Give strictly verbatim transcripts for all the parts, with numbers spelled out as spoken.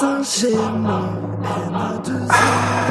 Saint-Germain, N A deux A.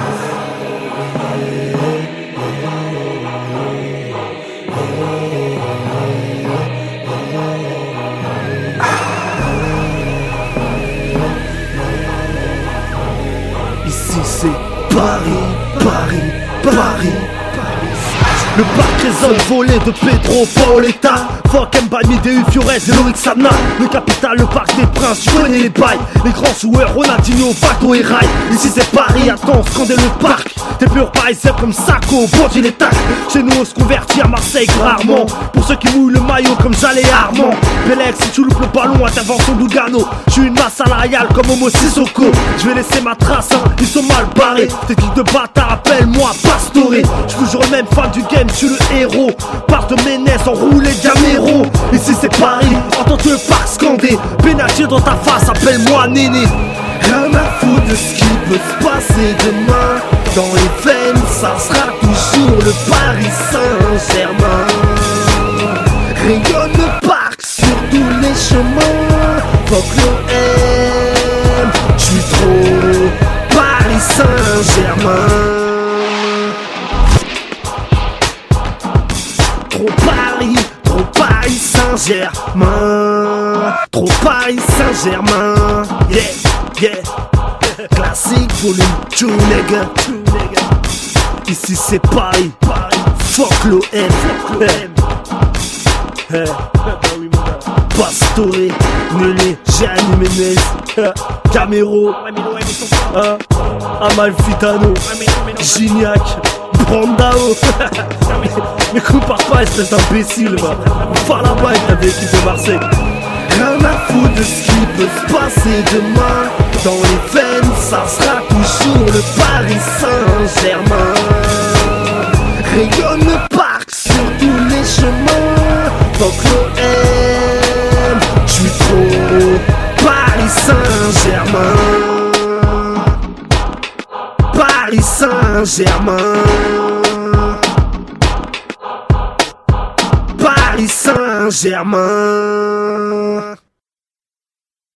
Ici c'est Paris, Paris, Paris. Le parc résonne volé de Pedro Paoletta. Fuck Mbani, D U Fiores et Loïc Sana. Le capital, le parc des princes, tu connais les bails. Les grands joueurs, Ronaldinho, Fato et Rai. Ici c'est Paris, attends, scandez le parc. T'es pur parisien comme Sacco, Bondi les tacs. Chez nous on se convertit à Marseille rarement. Pour ceux qui mouillent le maillot comme Jalé Armand. Belex, si tu loupes le ballon, intervention d'Ougano. J'suis une masse salariale comme Homo Sissoko. J'vais laisser ma trace, hein, ils sont mal barrés. Technique de bâtard, appelle-moi Pastore. J'suis toujours le même fan du game, j'suis le héros. Part de Ménès, enroulé Gamero. Ici c'est Paris, entends le parc scandé. Pénalty dans ta face, appelle-moi Néné. Rien à foutre de ce qui peut se passer demain. Dans les veines, ça sera toujours le Paris Saint-Germain. Rayonne le parc sur tous les chemins. Fuck l'O M, j'suis trop Paris Saint-Germain. Trop Paris, trop Paris Saint-Germain. Trop Paris Saint-Germain. Yeah, yeah. Classique volume deux, nigga. Ici c'est Paris, fuck l'O M. Hey. Pastore, Nelly, Gianni Ménez, Camero, hein, Amalfitano, Gignac, Brandao. Mais compare pas, espèce d'imbécile, va. Enfin là-bas avec ta vieille équipe de Marseille. Rien à foutre de ce qui peut se passer demain. Dans les veines, ça sera toujours le Paris Saint-Germain. Rayonne le parc sur tous les chemins. Fuck l'O M, j'suis trop Paris Saint-Germain. Paris Saint-Germain. Paris Saint-Germain.